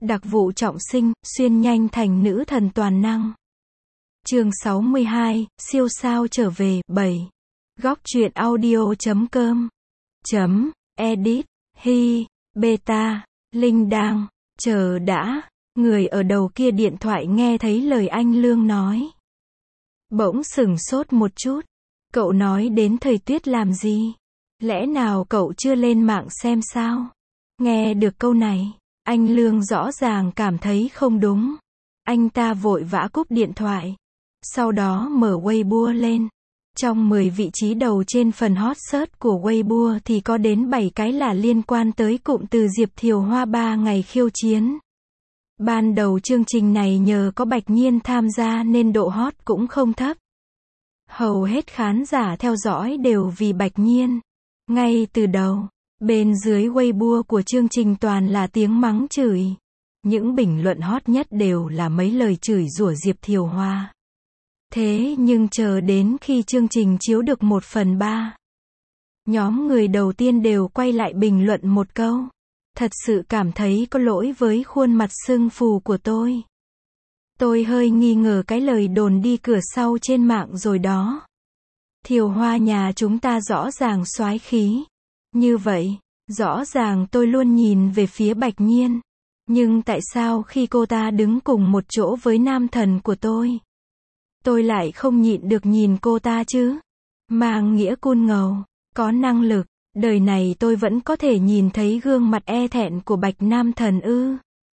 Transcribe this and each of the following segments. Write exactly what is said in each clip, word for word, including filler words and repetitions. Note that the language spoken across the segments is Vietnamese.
Đặc vụ trọng sinh, xuyên nhanh thành nữ thần toàn năng. Chương sáu mươi hai, siêu sao trở về, bảy. Góc truyện audio chấm com chấm edit hi beta Linh đang chờ đã. Người ở đầu kia điện thoại nghe thấy lời anh Lương nói, bỗng sửng sốt một chút. Cậu nói đến thời Tuyết làm gì? Lẽ nào cậu chưa lên mạng xem sao? Nghe được câu này, anh Lương rõ ràng cảm thấy không đúng. Anh ta vội vã cúp điện thoại. Sau đó mở Weibo lên. Trong mười vị trí đầu trên phần hot search của Weibo thì có đến bảy cái là liên quan tới cụm từ Diệp Thiều Hoa ba ngày khiêu chiến. Ban đầu chương trình này nhờ có Bạch Nhiên tham gia nên độ hot cũng không thấp. Hầu hết khán giả theo dõi đều vì Bạch Nhiên. Ngay từ đầu, bên dưới Weibo của chương trình toàn là tiếng mắng chửi. Những bình luận hot nhất đều là mấy lời chửi rủa Diệp Thiều Hoa. Thế nhưng chờ đến khi chương trình chiếu được một phần ba, nhóm người đầu tiên đều quay lại bình luận một câu: thật sự cảm thấy có lỗi với khuôn mặt sưng phù của tôi. Tôi hơi nghi ngờ cái lời đồn đi cửa sau trên mạng rồi đó. Thiều Hoa nhà chúng ta rõ ràng soái khí. Như vậy, rõ ràng tôi luôn nhìn về phía Bạch Nhiên. Nhưng tại sao khi cô ta đứng cùng một chỗ với nam thần của tôi, tôi lại không nhịn được nhìn cô ta chứ? Mang nghĩa cun ngầu, có năng lực, đời này tôi vẫn có thể nhìn thấy gương mặt e thẹn của Bạch Nam Thần ư?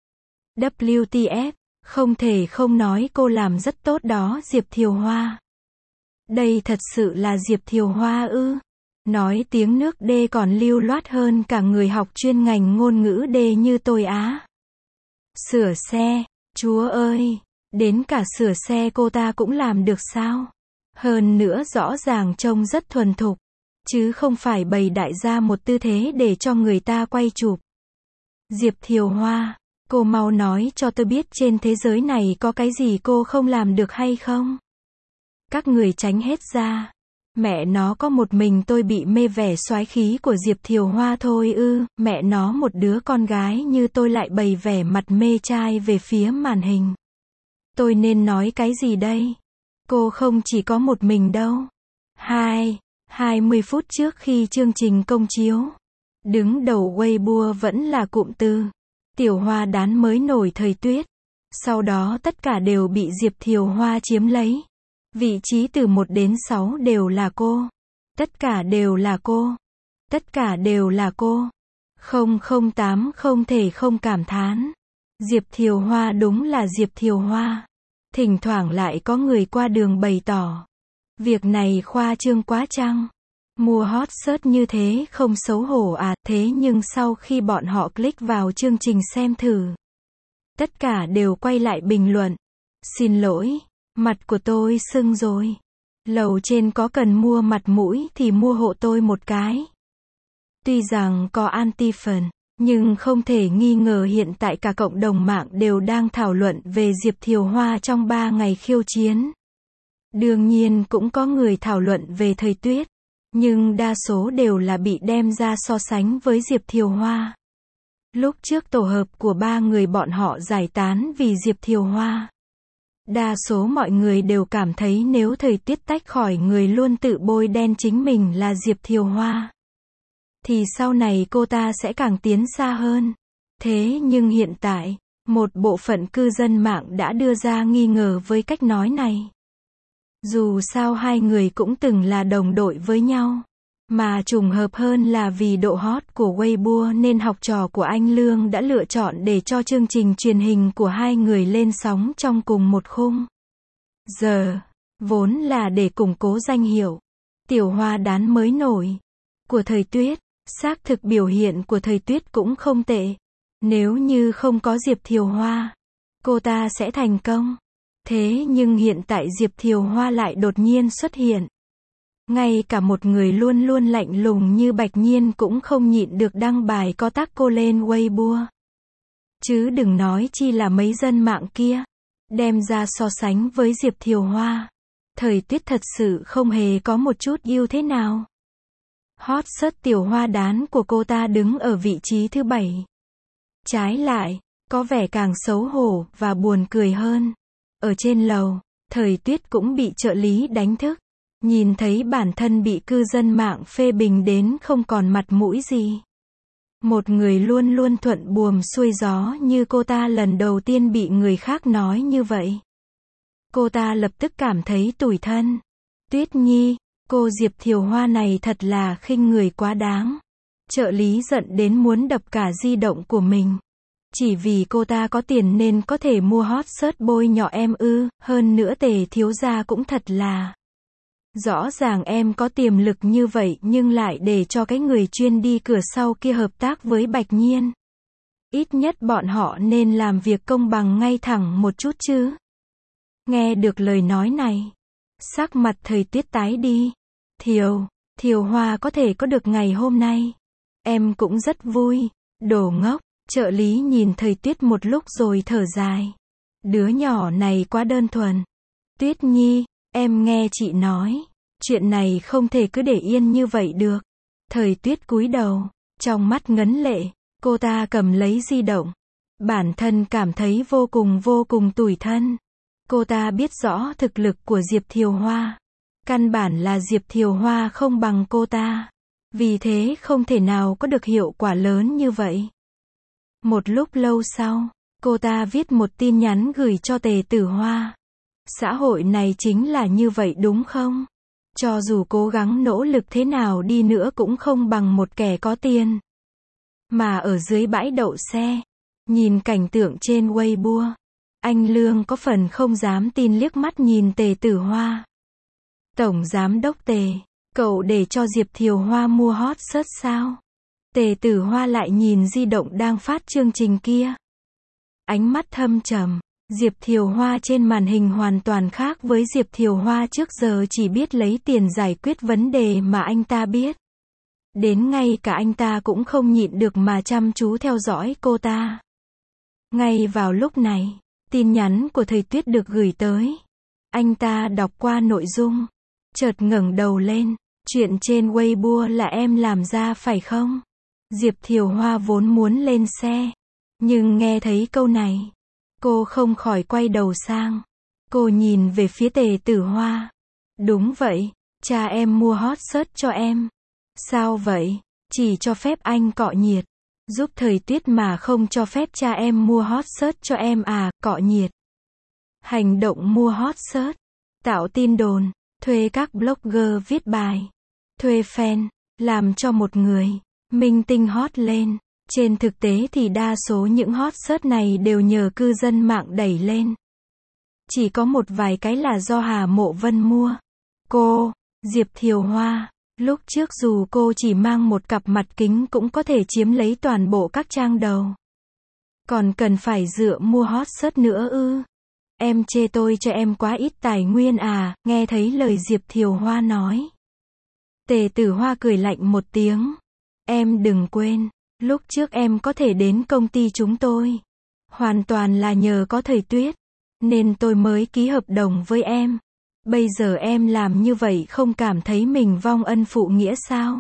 vê kép tê ép, không thể không nói cô làm rất tốt đó Diệp Thiều Hoa. Đây thật sự là Diệp Thiều Hoa ư? Nói tiếng nước D còn lưu loát hơn cả người học chuyên ngành ngôn ngữ D như tôi á. Sửa xe, chúa ơi, đến cả sửa xe cô ta cũng làm được sao? Hơn nữa rõ ràng trông rất thuần thục, chứ không phải bày đại ra một tư thế để cho người ta quay chụp. Diệp Thiều Hoa, cô mau nói cho tôi biết trên thế giới này có cái gì cô không làm được hay không? Các người tránh hết ra. Mẹ nó có một mình tôi bị mê vẻ soái khí của Diệp Thiều Hoa thôi ư? Mẹ nó một đứa con gái như tôi lại bày vẻ mặt mê trai về phía màn hình. Tôi nên nói cái gì đây? Cô không chỉ có một mình đâu. Hai, hai mươi phút trước khi chương trình công chiếu, đứng đầu Weibo vẫn là cụm từ Tiểu Hoa đán mới nổi thời Tuyết. Sau đó tất cả đều bị Diệp Thiều Hoa chiếm lấy. Vị trí từ một đến sáu đều là cô. Tất cả đều là cô. Tất cả đều là cô. không không tám không thể không cảm thán. Diệp Thiều Hoa đúng là Diệp Thiều Hoa. Thỉnh thoảng lại có người qua đường bày tỏ, việc này khoa trương quá chăng? Mua hot search như thế không xấu hổ à? Thế nhưng sau khi bọn họ click vào chương trình xem thử, tất cả đều quay lại bình luận: xin lỗi, mặt của tôi sưng rồi. Lầu trên có cần mua mặt mũi thì mua hộ tôi một cái. Tuy rằng có anti-fan, nhưng không thể nghi ngờ hiện tại cả cộng đồng mạng đều đang thảo luận về Diệp Thiều Hoa trong ba ngày khiêu chiến. Đương nhiên cũng có người thảo luận về thời Tuyết, nhưng đa số đều là bị đem ra so sánh với Diệp Thiều Hoa. Lúc trước tổ hợp của ba người bọn họ giải tán vì Diệp Thiều Hoa. Đa số mọi người đều cảm thấy nếu thời Tuyết tách khỏi người luôn tự bôi đen chính mình là Diệp Thiều Hoa, thì sau này cô ta sẽ càng tiến xa hơn. Thế nhưng hiện tại, một bộ phận cư dân mạng đã đưa ra nghi ngờ với cách nói này. Dù sao hai người cũng từng là đồng đội với nhau, mà trùng hợp hơn là vì độ hot của Weibo nên học trò của anh Lương đã lựa chọn để cho chương trình truyền hình của hai người lên sóng trong cùng một khung giờ, vốn là để củng cố danh hiệu Tiểu Hoa đán mới nổi của thời Tuyết. Xác thực biểu hiện của thời Tuyết cũng không tệ. Nếu như không có Diệp Thiều Hoa, cô ta sẽ thành công. Thế nhưng hiện tại Diệp Thiều Hoa lại đột nhiên xuất hiện. Ngay cả một người luôn luôn lạnh lùng như Bạch Nhiên cũng không nhịn được đăng bài có tác cô lên Weibo. Chứ đừng nói chi là mấy dân mạng kia, đem ra so sánh với Diệp Thiều Hoa. Thời Tuyết thật sự không hề có một chút ưu thế nào. Hot search Tiểu Hoa đán của cô ta đứng ở vị trí thứ bảy. Trái lại, có vẻ càng xấu hổ và buồn cười hơn. Ở trên lầu, Thời Tuyết cũng bị trợ lý đánh thức. Nhìn thấy bản thân bị cư dân mạng phê bình đến không còn mặt mũi gì. Một người luôn luôn thuận buồm xuôi gió như cô ta lần đầu tiên bị người khác nói như vậy. Cô ta lập tức cảm thấy tủi thân. Tuyết Nhi, cô Diệp Thiều Hoa này thật là khinh người quá đáng. Trợ lý giận đến muốn đập cả di động của mình. Chỉ vì cô ta có tiền nên có thể mua hot search bôi nhọ em ư, hơn nữa Tề thiếu gia cũng thật là. Rõ ràng em có tiềm lực như vậy nhưng lại để cho cái người chuyên đi cửa sau kia hợp tác với Bạch Nhiên. Ít nhất bọn họ nên làm việc công bằng ngay thẳng một chút chứ. Nghe được lời nói này, sắc mặt Thời Tuyết tái đi. Thiều, Thiều Hoa có thể có được ngày hôm nay. Em cũng rất vui. Đồ ngốc, trợ lý nhìn Thời Tuyết một lúc rồi thở dài. Đứa nhỏ này quá đơn thuần. Tuyết Nhi, em nghe chị nói, chuyện này không thể cứ để yên như vậy được. Thời Tuyết cúi đầu, trong mắt ngấn lệ, cô ta cầm lấy di động. Bản thân cảm thấy vô cùng vô cùng tủi thân. Cô ta biết rõ thực lực của Diệp Thiều Hoa. Căn bản là Diệp Thiều Hoa không bằng cô ta. Vì thế không thể nào có được hiệu quả lớn như vậy. Một lúc lâu sau, cô ta viết một tin nhắn gửi cho Tề Tử Hoa. Xã hội này chính là như vậy đúng không? Cho dù cố gắng nỗ lực thế nào đi nữa cũng không bằng một kẻ có tiền. Mà ở dưới bãi đậu xe, nhìn cảnh tượng trên Weibo, anh Lương có phần không dám tin liếc mắt nhìn Tề Tử Hoa. Tổng giám đốc Tề, cậu để cho Diệp Thiều Hoa mua hot search sao? Tề Tử Hoa lại nhìn di động đang phát chương trình kia. Ánh mắt thâm trầm. Diệp Thiều Hoa trên màn hình hoàn toàn khác với Diệp Thiều Hoa trước giờ chỉ biết lấy tiền giải quyết vấn đề mà anh ta biết. Đến ngay cả anh ta cũng không nhịn được mà chăm chú theo dõi cô ta. Ngay vào lúc này, tin nhắn của Thời Tuyết được gửi tới. Anh ta đọc qua nội dung, chợt ngẩng đầu lên. Chuyện trên Weibo là em làm ra phải không? Diệp Thiều Hoa vốn muốn lên xe, nhưng nghe thấy câu này, cô không khỏi quay đầu sang. Cô nhìn về phía Tề Tử Hoa. Đúng vậy, cha em mua hot search cho em. Sao vậy? Chỉ cho phép anh cọ nhiệt. Giúp Thời Tuyết mà không cho phép cha em mua hot search cho em à, cọ nhiệt. Hành động mua hot search, tạo tin đồn, thuê các blogger viết bài, thuê fan, làm cho một người minh tinh hot lên. Trên thực tế thì đa số những hot search này đều nhờ cư dân mạng đẩy lên. Chỉ có một vài cái là do Hà Mộ Vân mua. Cô, Diệp Thiều Hoa, lúc trước dù cô chỉ mang một cặp mặt kính cũng có thể chiếm lấy toàn bộ các trang đầu. Còn cần phải dựa mua hot search nữa ư? Em chê tôi cho em quá ít tài nguyên à, nghe thấy lời Diệp Thiều Hoa nói. Tề Tử Hoa cười lạnh một tiếng. Em đừng quên, lúc trước em có thể đến công ty chúng tôi. Hoàn toàn là nhờ có Thời Tuyết, nên tôi mới ký hợp đồng với em. Bây giờ em làm như vậy không cảm thấy mình vong ân phụ nghĩa sao?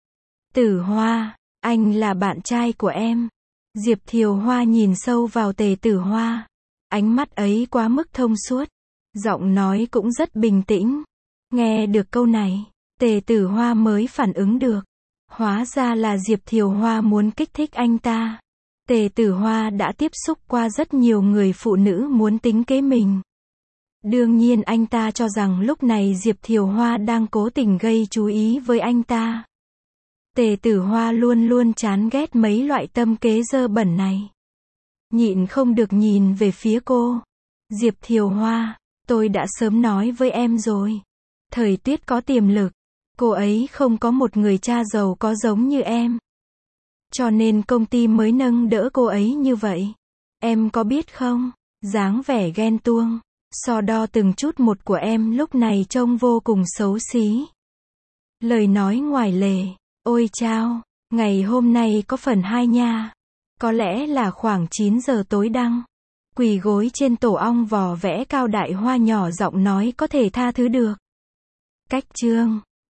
Tử Hoa, anh là bạn trai của em. Diệp Thiều Hoa nhìn sâu vào Tề Tử Hoa. Ánh mắt ấy quá mức thông suốt. Giọng nói cũng rất bình tĩnh. Nghe được câu này, Tề Tử Hoa mới phản ứng được. Hóa ra là Diệp Thiều Hoa muốn kích thích anh ta. Tề Tử Hoa đã tiếp xúc qua rất nhiều người phụ nữ muốn tính kế mình. Đương nhiên anh ta cho rằng lúc này Diệp Thiều Hoa đang cố tình gây chú ý với anh ta. Tề Tử Hoa luôn luôn chán ghét mấy loại tâm kế dơ bẩn này. Nhịn không được nhìn về phía cô. Diệp Thiều Hoa, tôi đã sớm nói với em rồi. Thời Tuyết có tiềm lực. Cô ấy không có một người cha giàu có giống như em. Cho nên công ty mới nâng đỡ cô ấy như vậy. Em có biết không? Dáng vẻ ghen tuông, so đo từng chút một của em lúc này trông vô cùng xấu xí. Lời nói ngoài lề. Ôi chao, ngày hôm nay có phần hai nha. Có lẽ là khoảng chín giờ tối đăng. Quỳ gối trên tổ ong vò vẽ Cao Đại Hoa nhỏ giọng nói có thể tha thứ được. Cách chương